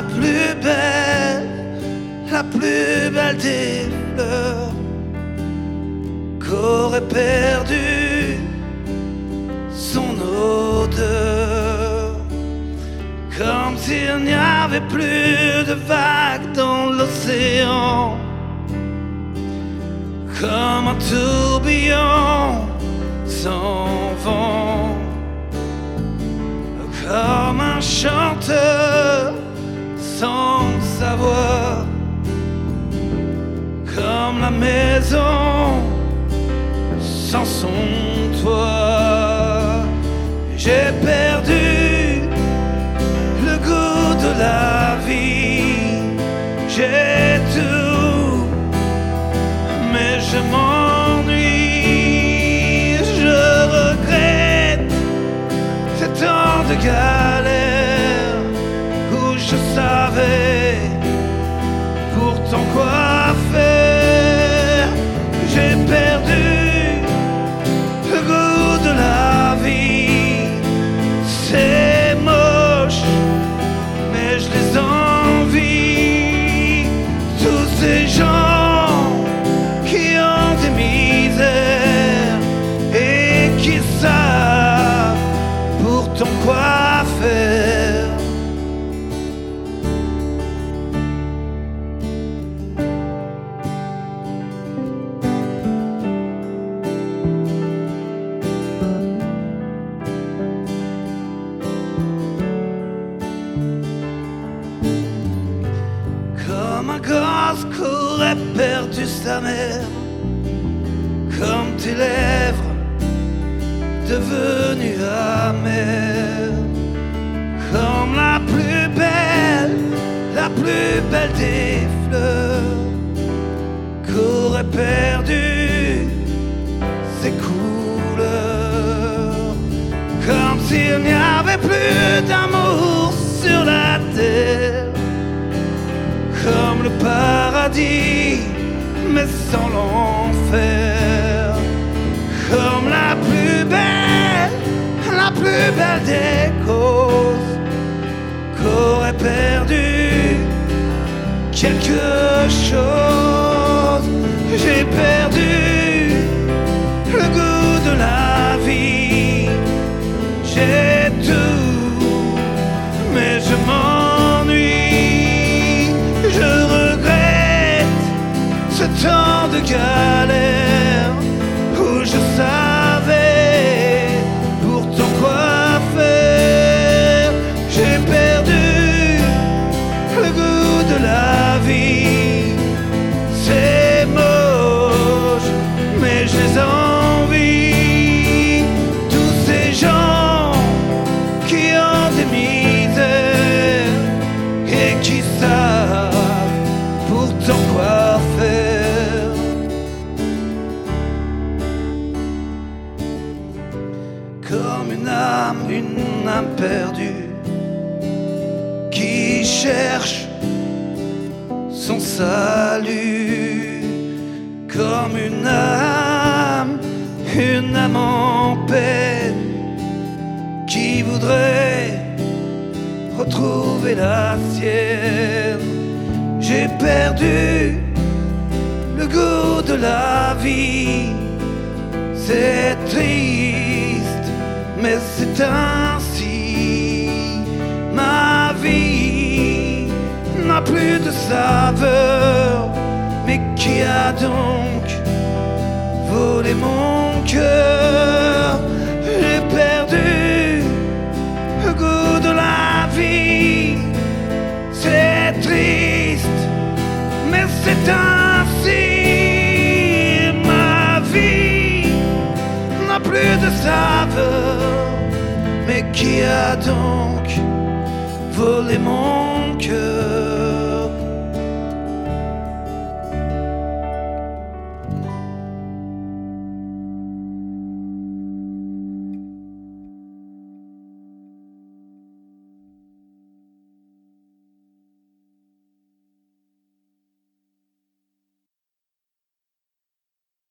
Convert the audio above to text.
la plus belle des fleurs qu'aurait perdu son odeur, comme s'il n'y avait plus de vagues dans l'océan, comme un tourbillon sans vent, comme un chanteur sans sa voix, comme la maison sans son toit. J'ai perdu le goût de la vie, j'ai tout, mais je m'ennuie, je regrette ces temps de galère où je savais pourtant quoi faire. J'ai perdu le goût de la vie, c'est moche, mais je les envie, tous ces gens qui ont des misères et qui savent pourtant quoi faire. Comme un gosse qu'aurait perdu sa mère, comme tes lèvres devenues amères, comme la plus belle des fleurs qu'aurait perdu ses couleurs, comme s'il n'y avait plus d'amour sur la terre, comme le paradis mais sans l'enfer, comme la plus belle des causes qu'aurait perdu quelque chose. J'ai perdu le goût de la vie, j'ai tout, mais je m'ennuie, je regrette ce temps de galère où je savais pourtant quoi faire. J'ai perdu le goût de la vie, c'est moche, mais je les envie, tous ces gens qui ont des misères et qui savent pourtant quoi faire. Comme une âme perdue qui cherche son salut, comme une âme en peine qui voudrait retrouver la sienne. J'ai perdu le goût de la vie, c'est triste, mais c'est ainsi. Ma vie n'a plus de saveur, mais qui a donc volé mon cœur? J'ai perdu le goût de la vie, c'est triste, mais c'est ainsi. Ma vie n'a plus de saveur, mais qui a donc volé mon cœur?